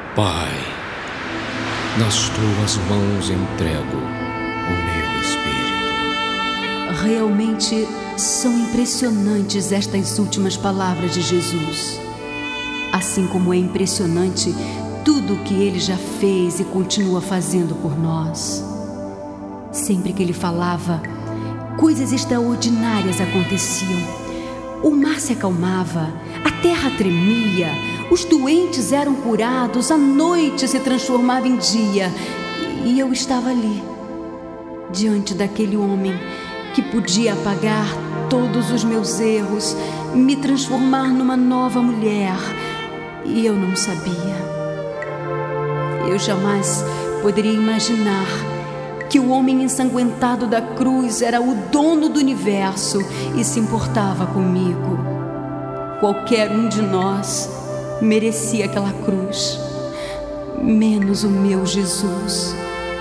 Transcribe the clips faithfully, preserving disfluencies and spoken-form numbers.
Pai, nas tuas mãos entrego o meu espírito. Realmente são impressionantes estas últimas palavras de Jesus. Assim como é impressionante tudo o que Ele já fez e continua fazendo por nós. Sempre que Ele falava, coisas extraordinárias aconteciam. O mar se acalmava, a terra tremia, os doentes eram curados, a noite se transformava em dia. E eu estava ali, diante daquele homem que podia apagar todos os meus erros, me transformar numa nova mulher. E eu não sabia. Eu jamais poderia imaginar que o homem ensanguentado da cruz era o dono do universo e se importava comigo. Qualquer um de nós merecia aquela cruz, menos o meu Jesus.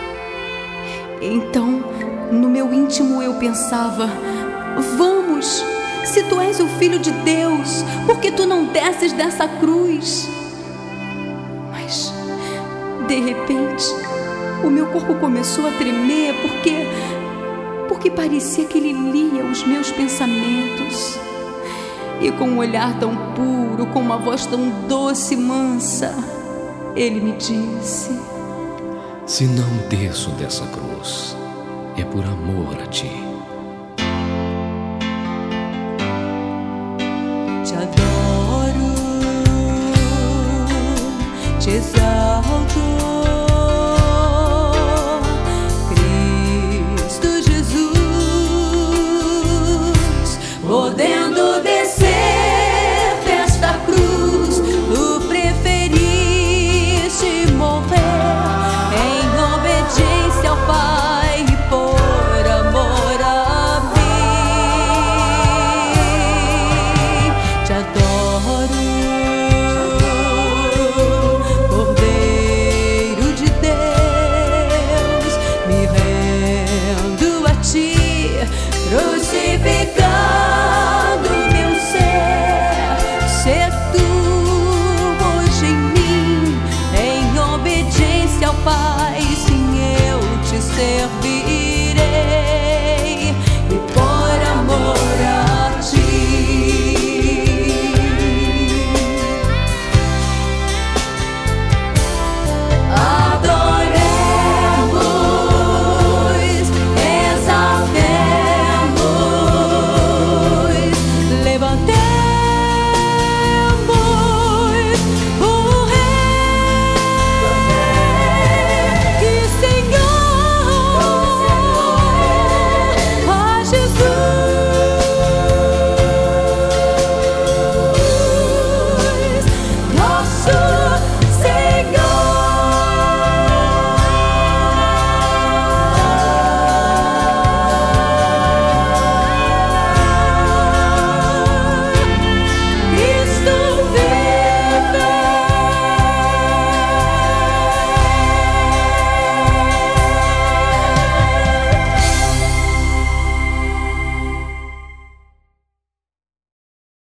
Então, no meu íntimo eu pensava: vamos, se tu és o Filho de Deus, por que tu não desces dessa cruz? Mas, de repente, o meu corpo começou a tremer porque, porque parecia que ele lia os meus pensamentos. E com um olhar tão puro, com uma voz tão doce e mansa, ele me disse: se não desço dessa cruz, é por amor a ti. Te adoro, te exalto.